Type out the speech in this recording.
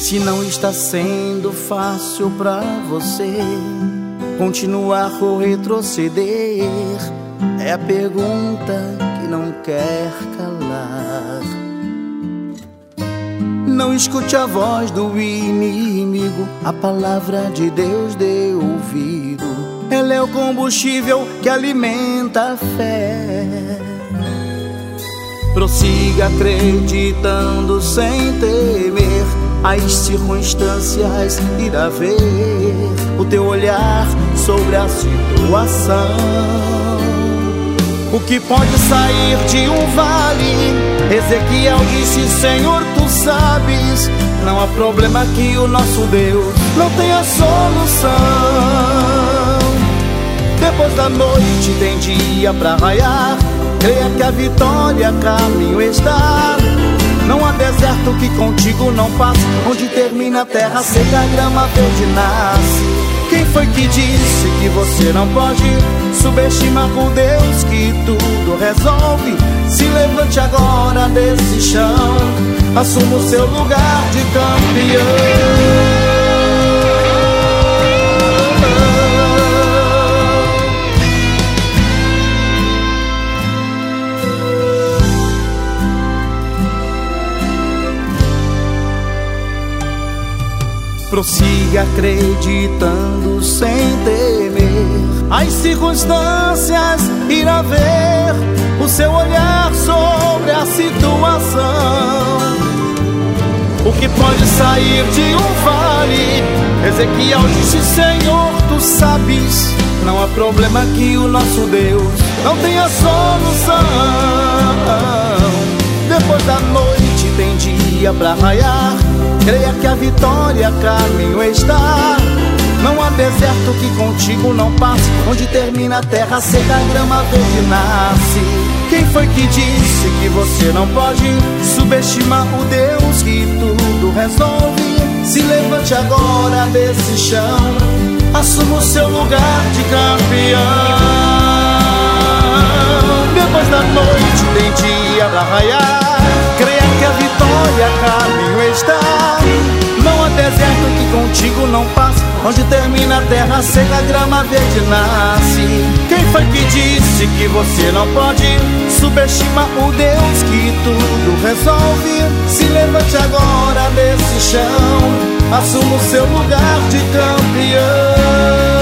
Se não está sendo fácil pra você continuar ou retroceder, é a pergunta que não quer calar. Não escute a voz do inimigo, a palavra de Deus dê ouvido. Ela é o combustível que alimenta a fé. Prossiga acreditando sem temer, as circunstâncias irá ver o teu olhar sobre a situação. O que pode sair de um vale, Ezequiel disse: Senhor, tu sabes. Não há problema que o nosso Deus não tenha solução. Depois da noite tem dia pra raiar, creia que a vitória a caminho está. Não há deserto que contigo não passe, onde termina a terra seca, a grama verde nasce. Quem foi que disse que você não pode subestimar o Deus que tudo resolve? Se levante agora desse chão, assuma o seu lugar de campeão. Prossiga acreditando sem temer, as circunstâncias irá ver o seu olhar sobre a situação. O que pode sair de um vale, Ezequiel disse: Senhor, tu sabes. Não há problema que o nosso Deus não tenha solução. Depois da noite tem dia pra raiar, creia que a vitória a caminho está. Não há deserto que contigo não passe, onde termina a terra seca, a grama verde nasce. Quem foi que disse que você não pode subestimar o Deus que tudo resolve? Se levante agora desse chão, assuma o seu lugar de campeão. Depois da noite tem dia pra raiar, creia que a vitória a caminho está. Não há deserto que contigo não passe, onde termina a terra seca, a grama verde nasce. Quem foi que disse que você não pode subestimar o Deus que tudo resolve? Se levante agora desse chão, assuma o seu lugar de campeão.